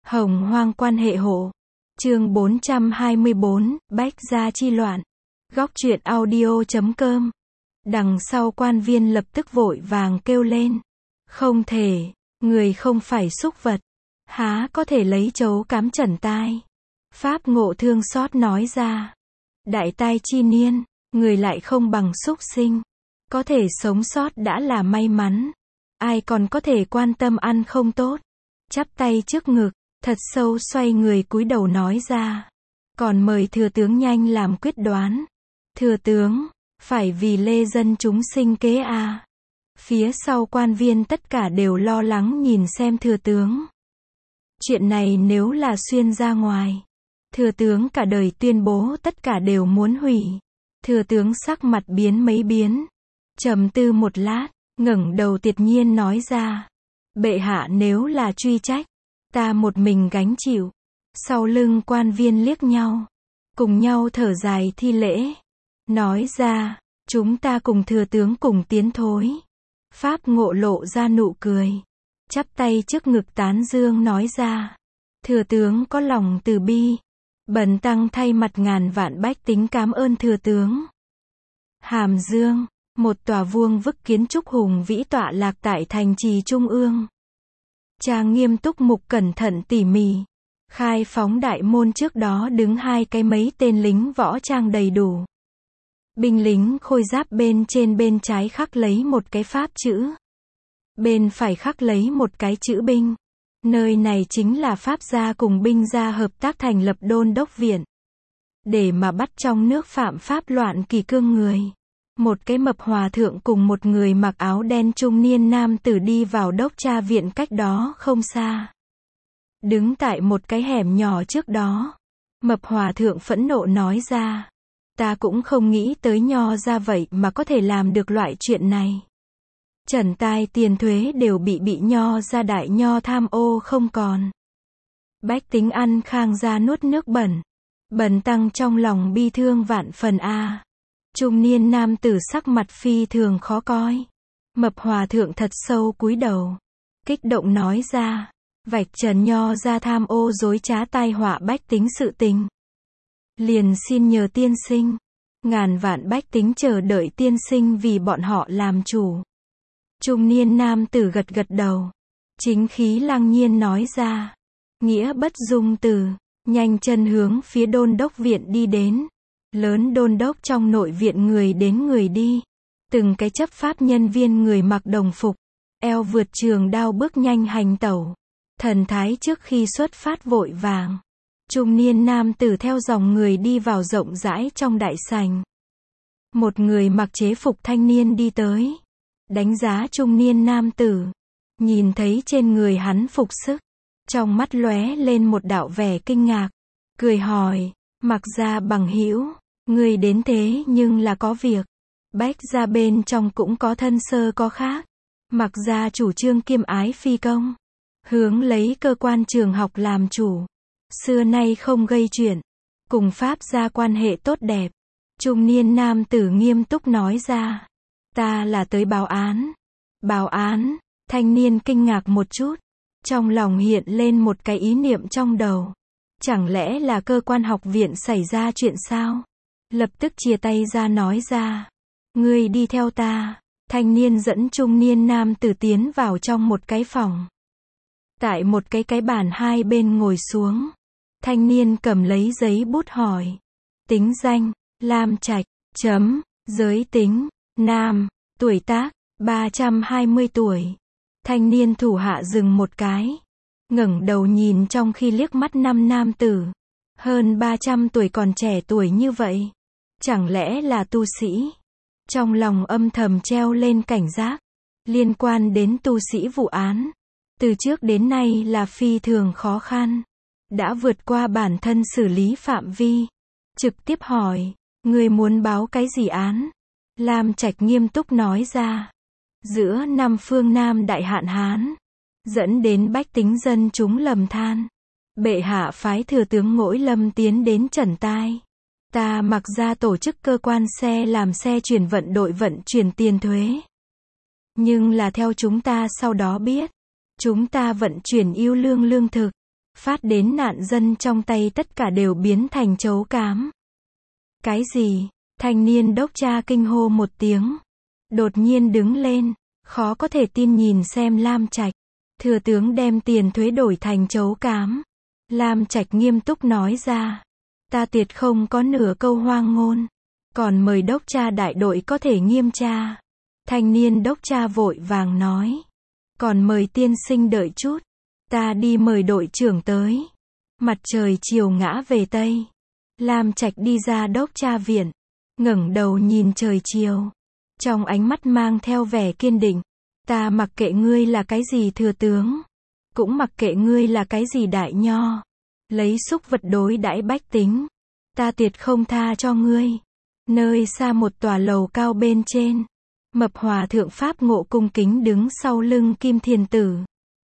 Hồng hoang quan hệ hộ. Chương 424, Bách gia chi loạn. Góc truyện audio.com. Đằng sau quan viên lập tức vội vàng kêu lên. Không thể, người không phải súc vật. Há có thể lấy trấu cám trần tai. Pháp Ngộ thương xót nói ra. Đại tai chi niên, người lại không bằng súc sinh. Có thể sống sót đã là may mắn. Ai còn có thể quan tâm ăn không tốt. Chắp tay trước ngực, thật sâu xoay người cúi đầu nói ra. Còn mời thừa tướng nhanh làm quyết đoán. Thừa tướng, phải vì lê dân chúng sinh kế à. Phía sau quan viên tất cả đều lo lắng nhìn xem thừa tướng. Chuyện này nếu là xuyên ra ngoài. Thừa tướng cả đời tuyên bố tất cả đều muốn hủy. Thừa tướng sắc mặt biến mấy biến. Trầm tư một lát, ngẩng đầu tiệt nhiên nói ra. Bệ hạ nếu là truy trách, ta một mình gánh chịu. Sau lưng quan viên liếc nhau, cùng nhau thở dài thi lễ. Nói ra, chúng ta cùng thừa tướng cùng tiến thối. Pháp Ngộ lộ ra nụ cười. Chắp tay trước ngực tán dương nói ra. Thừa tướng có lòng từ bi. Bần tăng thay mặt ngàn vạn bách tính cảm ơn thừa tướng. Hàm Dương, một tòa vuông vức kiến trúc hùng vĩ tọa lạc tại thành trì trung ương. Trang nghiêm túc mục cẩn thận tỉ mỉ. Khai phóng đại môn trước đó đứng hai cái mấy tên lính võ trang đầy đủ. Binh lính khôi giáp bên trên bên trái khắc lấy một cái pháp chữ. Bên phải khắc lấy một cái chữ binh. Nơi này chính là pháp gia cùng binh gia hợp tác thành lập đôn đốc viện. Để mà bắt trong nước phạm pháp loạn kỷ cương người. Một cái mập hòa thượng cùng một người mặc áo đen trung niên nam tử đi vào đốc tra viện cách đó không xa. Đứng tại một cái hẻm nhỏ trước đó. Mập hòa thượng phẫn nộ nói ra. Ta cũng không nghĩ tới nho ra vậy mà có thể làm được loại chuyện này. Trần tai tiền thuế đều bị nho ra đại nho tham ô không còn. Bách tính ăn khang ra nuốt nước bẩn. Bần tăng trong lòng bi thương vạn phần a. Trung niên nam tử sắc mặt phi thường khó coi. Mập hòa thượng thật sâu cúi đầu. Kích động nói ra. Vạch trần nho ra tham ô dối trá tai họa bách tính sự tình. Liền xin nhờ tiên sinh. Ngàn vạn bách tính chờ đợi tiên sinh vì bọn họ làm chủ. Trung niên nam tử gật gật đầu. Chính khí lăng nhiên nói ra. Nghĩa bất dung từ. Nhanh chân hướng phía đôn đốc viện đi đến. Lớn đôn đốc trong nội viện người đến người đi. Từng cái chấp pháp nhân viên người mặc đồng phục. Eo vượt trường đao bước nhanh hành tẩu. Thần thái trước khi xuất phát vội vàng. Trung niên nam tử theo dòng người đi vào rộng rãi trong đại sảnh. Một người mặc chế phục thanh niên đi tới. Đánh giá trung niên nam tử. Nhìn thấy trên người hắn phục sức. Trong mắt lóe lên một đạo vẻ kinh ngạc. Cười hỏi, Mặc gia bằng hữu, người đến thế nhưng là có việc. Bách gia bên trong cũng có thân sơ có khác. Mặc gia chủ trương kiêm ái phi công. Hướng lấy cơ quan trường học làm chủ. Xưa nay không gây chuyện. Cùng pháp gia quan hệ tốt đẹp. Trung niên nam tử nghiêm túc nói ra. Ta là tới báo án. Báo án, thanh niên kinh ngạc một chút. Trong lòng hiện lên một cái ý niệm trong đầu. Chẳng lẽ là cơ quan học viện xảy ra chuyện sao? Lập tức chia tay ra nói ra. Ngươi đi theo ta. Thanh niên dẫn trung niên nam tử tiến vào trong một cái phòng. Tại một cái bàn hai bên ngồi xuống. Thanh niên cầm lấy giấy bút hỏi. Tính danh, Lam Trạch, giới tính, nam, tuổi tác, 320 tuổi. Thanh niên thủ hạ dừng một cái. Ngẩng đầu nhìn trong khi liếc mắt năm nam tử. Hơn 300 tuổi còn trẻ tuổi như vậy. Chẳng lẽ là tu sĩ? Trong lòng âm thầm treo lên cảnh giác. Liên quan đến tu sĩ vụ án. Từ trước đến nay là phi thường khó khăn. Đã vượt qua bản thân xử lý phạm vi. Trực tiếp hỏi. Người muốn báo cái gì án? Lam Trạch nghiêm túc nói ra. Giữa năm phương Nam đại hạn hán. Dẫn đến bách tính dân chúng lầm than. Bệ hạ phái thừa tướng Ngỗi Lâm tiến đến trần tai. Ta Mặc gia tổ chức cơ quan xe làm xe chuyển vận đội vận chuyển tiền thuế. Nhưng là theo chúng ta sau đó biết. Chúng ta vận chuyển yêu lương lương thực. phát đến nạn dân trong tay tất cả đều biến thành trấu cám. Cái gì? Thanh niên đốc cha kinh hô một tiếng. Đột nhiên đứng lên, khó có thể tin nhìn xem Lam Trạch. Thừa tướng đem tiền thuế đổi thành trấu cám. Lam Trạch nghiêm túc nói ra. Ta tuyệt không có nửa câu hoang ngôn. Còn mời đốc cha đại đội có thể nghiêm tra. Thanh niên đốc cha vội vàng nói. Còn mời tiên sinh đợi chút. Ta đi mời đội trưởng tới. Mặt trời chiều ngã về Tây. Lam Trạch đi ra đốc cha viện. Ngẩng đầu nhìn trời chiều. Trong ánh mắt mang theo vẻ kiên định. Ta mặc kệ ngươi là cái gì thừa tướng. Cũng mặc kệ ngươi là cái gì đại nho. Lấy xúc vật đối đãi bách tính. Ta tuyệt không tha cho ngươi. Nơi xa một tòa lầu cao bên trên. Mập hòa thượng Pháp Ngộ cung kính đứng sau lưng Kim Thiền Tử.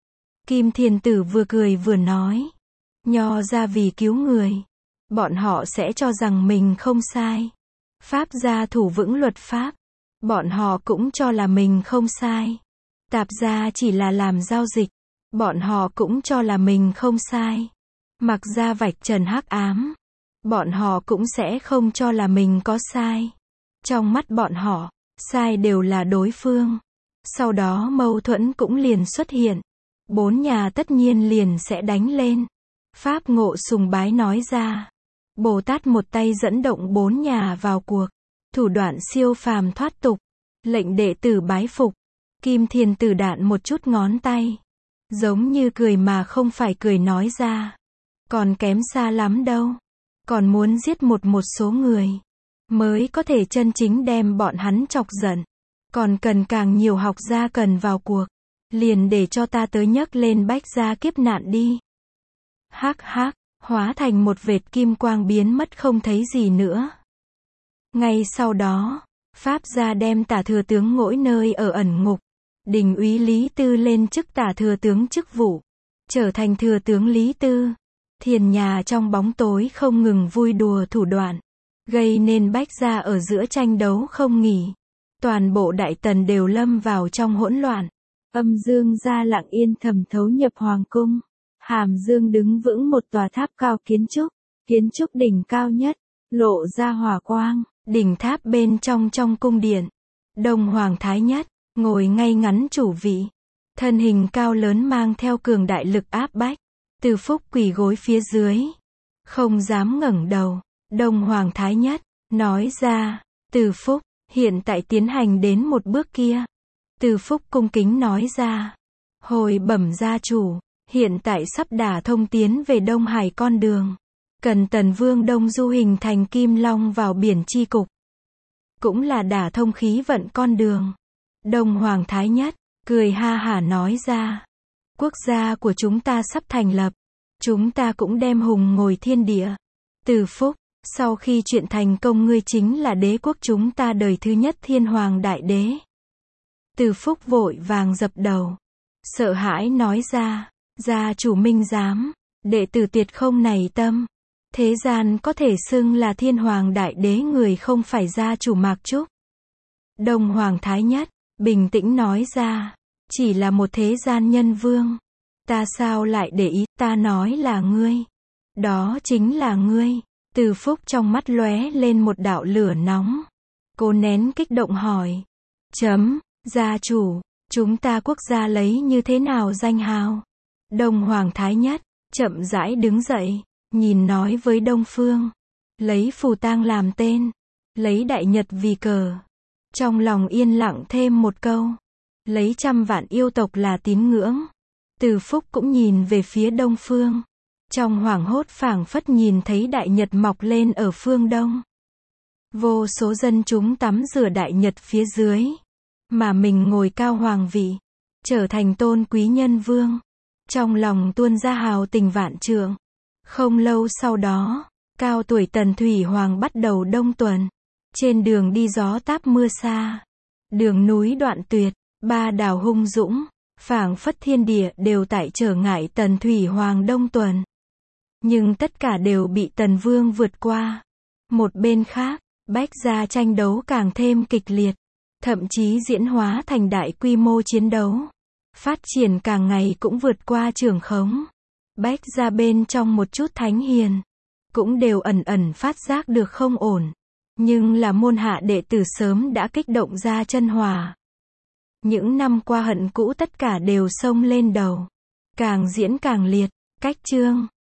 Kim Thiền Tử vừa cười vừa nói. Nho ra vì cứu người. Bọn họ sẽ cho rằng mình không sai. Pháp gia thủ vững luật pháp. Bọn họ cũng cho là mình không sai. Tạp gia chỉ là làm giao dịch. Bọn họ cũng cho là mình không sai. Mặc ra vạch trần hắc ám. Bọn họ cũng sẽ không cho là mình có sai. Trong mắt bọn họ, sai đều là đối phương. Sau đó mâu thuẫn cũng liền xuất hiện. Bốn nhà tất nhiên liền sẽ đánh lên. Pháp Ngộ sùng bái nói ra. Bồ Tát một tay dẫn động bốn nhà vào cuộc. Thủ đoạn siêu phàm thoát tục. Lệnh đệ tử bái phục. Kim Thiền Tử đạn một chút ngón tay. Giống như cười mà không phải cười nói ra. Còn kém xa lắm đâu. Còn muốn giết một số người. Mới có thể chân chính đem bọn hắn chọc giận. Còn cần càng nhiều học gia cần vào cuộc. Liền để cho ta tới nhấc lên bách gia kiếp nạn đi. Hắc hắc, hóa thành một vệt kim quang biến mất không thấy gì nữa. Ngay sau đó, Pháp gia đem tả thừa tướng ngỗi nơi ở ẩn ngục. Đình úy Lý Tư lên chức tả thừa tướng chức vụ. Trở thành thừa tướng Lý Tư. Thiền nhà trong bóng tối không ngừng vui đùa thủ đoạn. Gây nên bách gia ở giữa tranh đấu không nghỉ. Toàn bộ đại tần đều lâm vào trong hỗn loạn. Âm Dương gia lặng yên thầm thấu nhập hoàng cung. Hàm Dương đứng vững một tòa tháp cao kiến trúc đỉnh cao nhất, lộ ra hỏa quang, đỉnh tháp bên trong cung điện. Đông Hoàng Thái Nhất, ngồi ngay ngắn chủ vị. Thân hình cao lớn mang theo cường đại lực áp bách. Từ Phúc quỳ gối phía dưới. Không dám ngẩng đầu. Đông Hoàng Thái Nhất, nói ra, Từ Phúc, hiện tại tiến hành đến một bước kia. Từ Phúc cung kính nói ra. Hồi bẩm gia chủ, hiện tại sắp đả thông tiến về Đông Hải con đường. Cần Tần Vương Đông Du hình thành Kim Long vào biển chi cục. Cũng là đả thông khí vận con đường. Đông Hoàng Thái Nhất, cười ha hả nói ra. Quốc gia của chúng ta sắp thành lập. Chúng ta cũng đem hùng ngồi thiên địa. Từ Phúc, sau khi chuyện thành công ngươi chính là đế quốc chúng ta đời thứ nhất Thiên Hoàng Đại Đế. Từ Phúc vội vàng dập đầu. Sợ hãi nói ra. Gia chủ minh giám. Đệ tử tuyệt không nảy tâm. Thế gian có thể xưng là Thiên Hoàng Đại Đế người không phải gia chủ Mạc Trúc. Đông Hoàng Thái Nhất, bình tĩnh nói ra. Chỉ là một thế gian nhân vương. Ta sao lại để ý, ta nói là ngươi. Đó chính là ngươi. Từ Phúc trong mắt lóe lên một đạo lửa nóng. Cô nén kích động hỏi. Gia chủ, chúng ta quốc gia lấy như thế nào danh hào? Đông Hoàng Thái Nhất, chậm rãi đứng dậy, nhìn nói với Đông Phương. Lấy Phù Tang làm tên. Lấy Đại Nhật vì cờ. Trong lòng yên lặng thêm một câu. Lấy 100 vạn yêu tộc là tín ngưỡng. Từ Phúc cũng nhìn về phía Đông Phương. Trong hoảng hốt phảng phất nhìn thấy Đại Nhật mọc lên ở phương Đông. Vô số dân chúng tắm rửa Đại Nhật phía dưới. Mà mình ngồi cao hoàng vị. Trở thành tôn quý nhân vương. Trong lòng tuôn ra hào tình vạn trượng. Không lâu sau đó, cao tuổi Tần Thủy Hoàng bắt đầu đông tuần. Trên đường đi gió táp mưa xa. Đường núi đoạn tuyệt, ba đảo hung dũng. Phảng phất thiên địa đều tại trở ngại Tần Thủy Hoàng đông tuần. Nhưng tất cả đều bị Tần Vương vượt qua. Một bên khác, bách gia tranh đấu càng thêm kịch liệt. Thậm chí diễn hóa thành đại quy mô chiến đấu. Phát triển càng ngày cũng vượt qua trưởng khống. Bách gia bên trong một chút thánh hiền, cũng đều ẩn ẩn phát giác được không ổn. Nhưng là môn hạ đệ tử sớm đã kích động ra chân hỏa. Những năm qua hận cũ tất cả đều xông lên đầu. Càng diễn càng liệt. Cách chương